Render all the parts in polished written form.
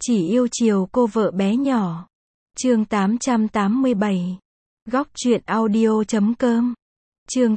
Chỉ yêu chiều cô vợ bé nhỏ. Chương 887. Góc truyện audio.com. Chương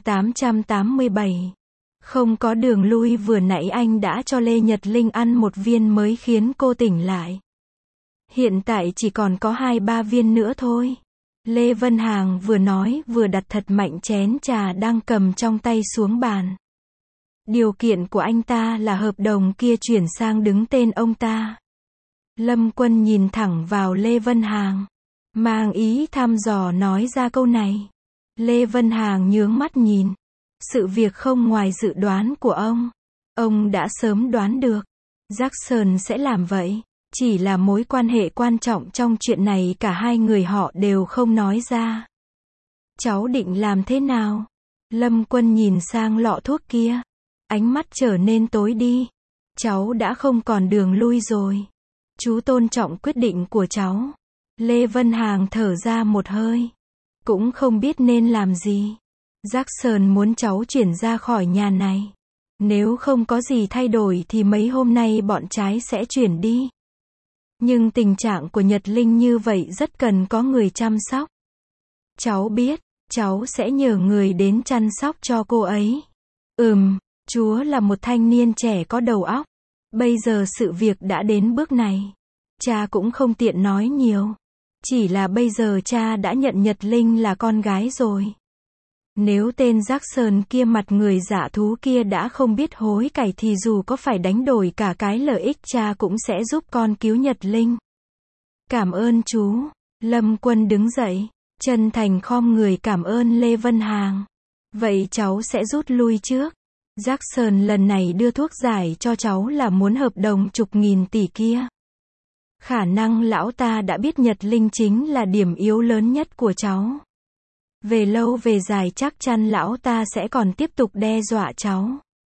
887. Không có đường lui, vừa nãy anh đã cho Lê Nhật Linh ăn một viên mới khiến cô tỉnh lại. Hiện tại chỉ còn có 2-3 viên nữa thôi. Lê Vân Hàng vừa nói vừa đặt thật mạnh chén trà đang cầm trong tay xuống bàn. Điều kiện của anh ta là hợp đồng kia chuyển sang đứng tên ông ta. Lâm Quân nhìn thẳng vào Lê Vân Hàng, mang ý thăm dò nói ra câu này. Lê Vân Hàng nhướng mắt nhìn. Sự việc không ngoài dự đoán của ông đã sớm đoán được. Jackson sẽ làm vậy. Chỉ là mối quan hệ quan trọng trong chuyện này cả hai người họ đều không nói ra. Cháu định làm thế nào? Lâm Quân nhìn sang lọ thuốc kia. Ánh mắt trở nên tối đi. Cháu đã không còn đường lui rồi. Chú tôn trọng quyết định của cháu. Lê Vân Hàng thở ra một hơi. Cũng không biết nên làm gì. Jackson muốn cháu chuyển ra khỏi nhà này. Nếu không có gì thay đổi thì mấy hôm nay bọn trái sẽ chuyển đi. Nhưng tình trạng của Nhật Linh như vậy rất cần có người chăm sóc. Cháu biết, cháu sẽ nhờ người đến chăm sóc cho cô ấy. Chúa là một thanh niên trẻ có đầu óc. Bây giờ sự việc đã đến bước này. Cha cũng không tiện nói nhiều. Chỉ là bây giờ cha đã nhận Nhật Linh là con gái rồi. Nếu tên Jackson kia, mặt người dạ thú kia đã không biết hối cải thì dù có phải đánh đổi cả cái lợi ích, cha cũng sẽ giúp con cứu Nhật Linh. Cảm ơn chú. Lâm Quân đứng dậy, chân thành khom người cảm ơn Lê Vân Hàng. Vậy cháu sẽ rút lui trước. Jackson lần này đưa thuốc giải cho cháu là muốn hợp đồng chục nghìn tỷ kia. Khả năng lão ta đã biết Nhật Linh chính là điểm yếu lớn nhất của cháu. Về lâu về dài chắc chắn lão ta sẽ còn tiếp tục đe dọa cháu.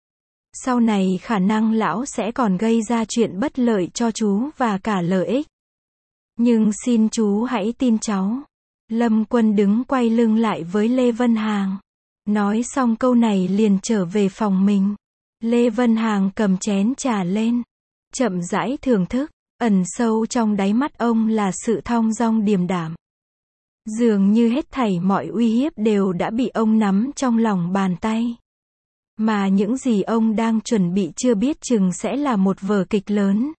Sau này khả năng lão sẽ còn gây ra chuyện bất lợi cho chú và cả lợi ích. Nhưng xin chú hãy tin cháu. Lâm Quân đứng quay lưng lại với Lê Vân Hàng. Nói xong câu này liền trở về phòng mình. Lê Vân Hàng cầm chén trà lên. Chậm rãi thưởng thức. Ẩn sâu trong đáy mắt ông là sự thong dong điềm đạm. Dường như hết thảy mọi uy hiếp đều đã bị ông nắm trong lòng bàn tay. Mà những gì ông đang chuẩn bị chưa biết chừng sẽ là một vở kịch lớn.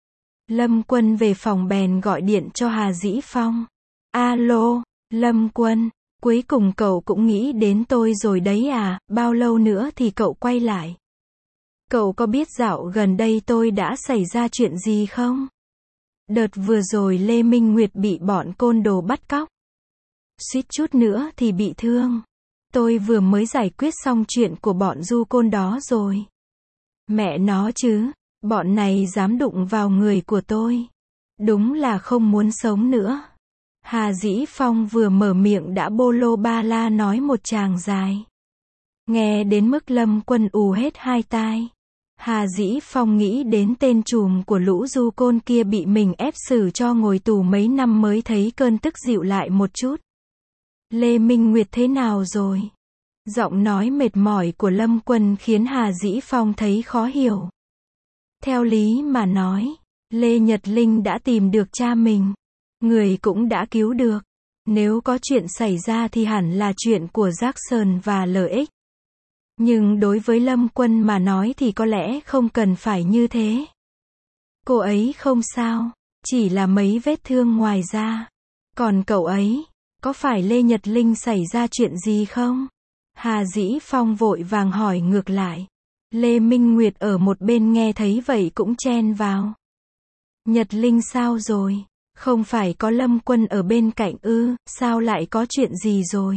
Lâm Quân về phòng bèn gọi điện cho Hà Dĩ Phong. Alo, Lâm Quân, cuối cùng cậu cũng nghĩ đến tôi rồi đấy à, bao lâu nữa thì cậu quay lại? Cậu có biết dạo gần đây tôi đã xảy ra chuyện gì không? Đợt vừa rồi Lê Minh Nguyệt bị bọn côn đồ bắt cóc. Suýt chút nữa thì bị thương. Tôi vừa mới giải quyết xong chuyện của bọn du côn đó rồi. Mẹ nó chứ, bọn này dám đụng vào người của tôi. Đúng là không muốn sống nữa. Hà Dĩ Phong vừa mở miệng đã bô lô ba la nói một tràng dài. Nghe đến mức Lâm Quân ù hết hai tai. Hà Dĩ Phong nghĩ đến tên trùm của lũ du côn kia bị mình ép xử cho ngồi tù mấy năm mới thấy cơn tức dịu lại một chút. Lê Minh Nguyệt thế nào rồi? Giọng nói mệt mỏi của Lâm Quân khiến Hà Dĩ Phong thấy khó hiểu. Theo lý mà nói, Lê Nhật Linh đã tìm được cha mình. Người cũng đã cứu được. Nếu có chuyện xảy ra thì hẳn là chuyện của Jackson và lợi ích. Nhưng đối với Lâm Quân mà nói thì có lẽ không cần phải như thế. Cô ấy không sao, chỉ là mấy vết thương ngoài da. Còn cậu ấy, có phải Lê Nhật Linh xảy ra chuyện gì không? Hà Dĩ Phong vội vàng hỏi ngược lại. Lê Minh Nguyệt ở một bên nghe thấy vậy cũng chen vào. Nhật Linh sao rồi? Không phải có Lâm Quân ở bên cạnh ư, sao lại có chuyện gì rồi?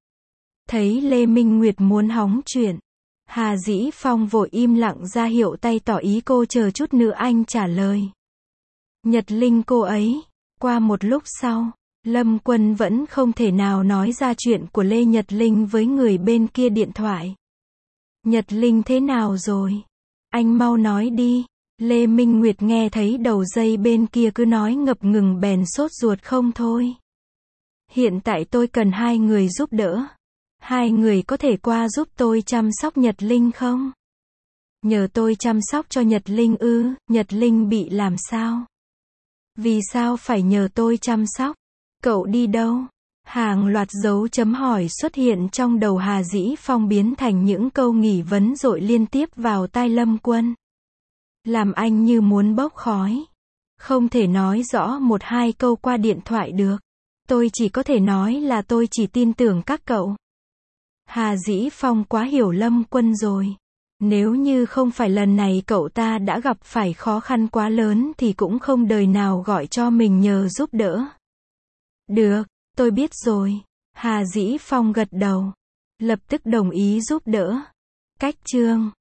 Thấy Lê Minh Nguyệt muốn hóng chuyện, Hà Dĩ Phong vội im lặng ra hiệu tay tỏ ý cô chờ chút nữa anh trả lời. Nhật Linh cô ấy. Qua một lúc sau, Lâm Quân vẫn không thể nào nói ra chuyện của Lê Nhật Linh với người bên kia điện thoại. Nhật Linh thế nào rồi? Anh mau nói đi. Lê Minh Nguyệt nghe thấy đầu dây bên kia cứ nói ngập ngừng bèn sốt ruột không thôi. Hiện tại tôi cần hai người giúp đỡ. Hai người có thể qua giúp tôi chăm sóc Nhật Linh không? Nhờ tôi chăm sóc cho Nhật Linh ư? Nhật Linh bị làm sao? Vì sao phải nhờ tôi chăm sóc? Cậu đi đâu? Hàng loạt dấu chấm hỏi xuất hiện trong đầu Hà Dĩ Phong biến thành những câu nghi vấn dội liên tiếp vào tai Lâm Quân. Làm anh như muốn bốc khói. Không thể nói rõ một hai câu qua điện thoại được. Tôi chỉ có thể nói là tôi chỉ tin tưởng các cậu. Hà Dĩ Phong quá hiểu Lâm Quân rồi. Nếu như không phải lần này cậu ta đã gặp phải khó khăn quá lớn thì cũng không đời nào gọi cho mình nhờ giúp đỡ. Được, tôi biết rồi. Hà Dĩ Phong gật đầu. Lập tức đồng ý giúp đỡ. Cách chương